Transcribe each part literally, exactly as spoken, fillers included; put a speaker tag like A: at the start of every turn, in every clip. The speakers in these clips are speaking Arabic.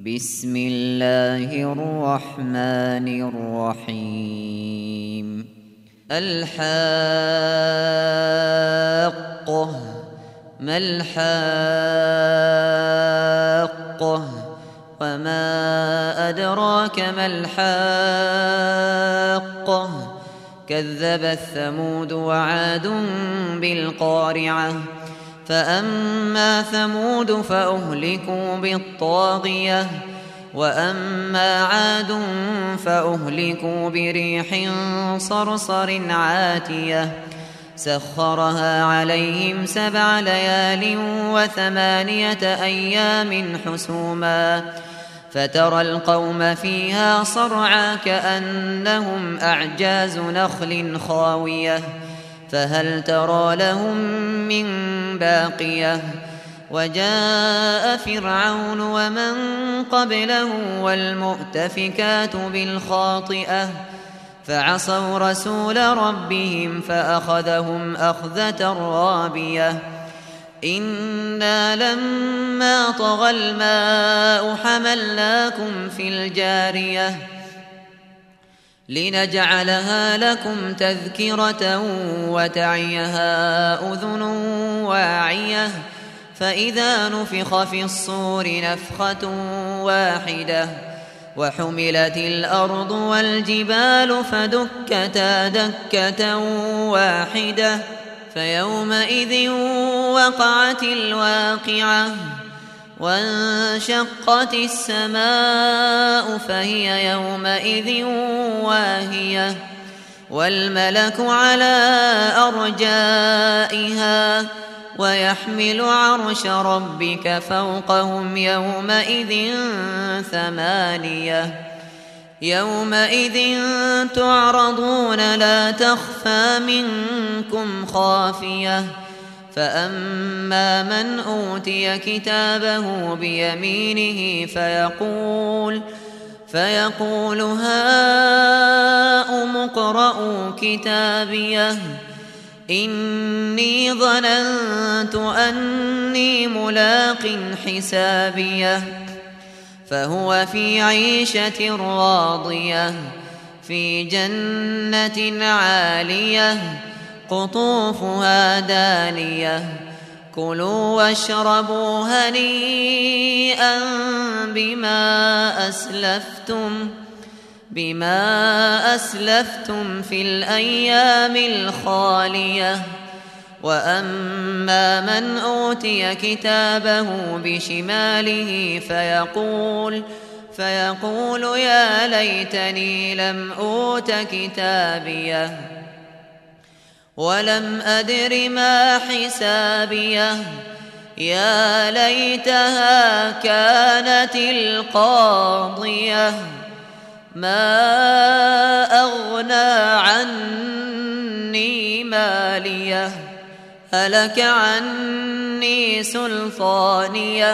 A: بسم الله الرحمن الرحيم. الحاقة ما الحاقة وما أدراك ما الحاقة كذبت ثمود وعاد بالقارعة فأما ثمود فأهلكوا بالطاغية وأما عاد فأهلكوا بريح صرصر عاتية سخرها عليهم سبع ليال وثمانية أيام حسوما فترى القوم فيها صرعى كأنهم أعجاز نخل خاوية فهل ترى لهم من باقية وجاء فرعون ومن قبله والمؤتفكات بالخاطئة فعصوا رسول ربهم فأخذهم أخذة رابية إنا لما طغى الماء حملناكم في الجارية لنجعلها لكم تذكرة وتعيها أذن واعية فإذا نفخ في الصور نفخة واحدة وحملت الأرض والجبال فدكتا دكة واحدة فيومئذ وقعت الواقعة وانشقت السماء فهي يومئذ واهية والملك على أرجائها ويحمل عرش ربك فوقهم يومئذ ثمانية يومئذ تعرضون لا تخفى منكم خافية فأما من أوتي كتابه بيمينه فيقول فيقول هاؤم اقرءوا كتابيه إني ظننت أني ملاق حسابيه فهو في عيشة راضية في جنة عالية قطوفها دانية كلوا واشربوا هنيئا بما أسلفتم بما أسلفتم في الأيام الخالية وأما من أوتي كتابه بشماله فيقول فيقول يا ليتني لم أوت كتابيه ولم أدر ما حسابيه يا ليتها كانت القاضية ما أغنى عني ماليه هلك عني سلطانيه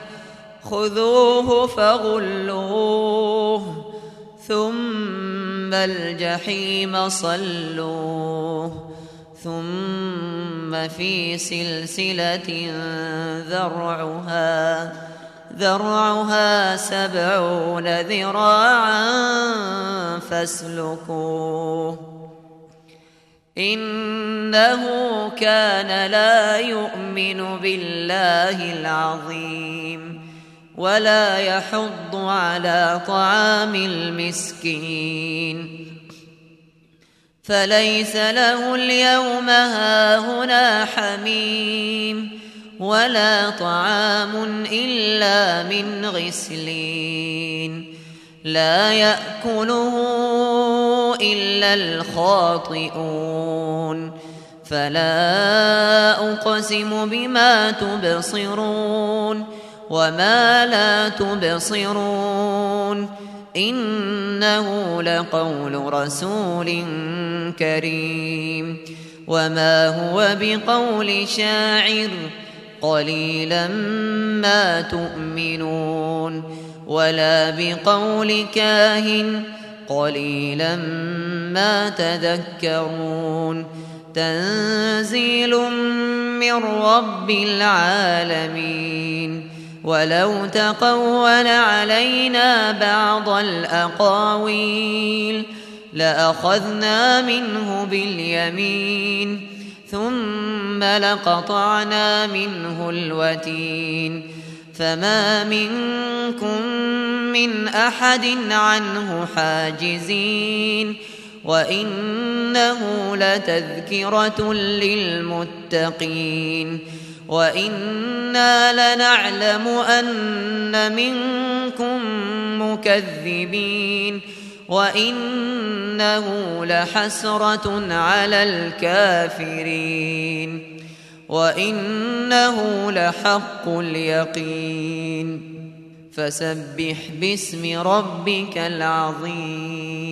A: خذوه فغلوه ثم الجحيم صلوه ثم في سلسلة ذرعها ذرعها سبعون ذراعا فاسلكوه إنه كان لا يؤمن بالله العظيم ولا يحض على طعام المسكين فليس له اليوم هاهنا حميم ولا طعام إلا من غسلين لا يأكله إلا الخاطئون فلا أقسم بما تبصرون وما لا تبصرون إنه لقول رسول كريم وما هو بقول شاعر قليلا ما تؤمنون ولا بقول كاهن قليلا ما تذكرون تنزيل من رب العالمين ولو تقول علينا بعض الأقاويل لأخذنا منه باليمين ثم لقطعنا منه الوتين فما منكم من أحد عنه حاجزين وإنه لتذكرة للمتقين وإنا لنعلم أن منكم مكذبين وإنه لحسرة على الكافرين وإنه لحق اليقين فسبح باسم ربك العظيم.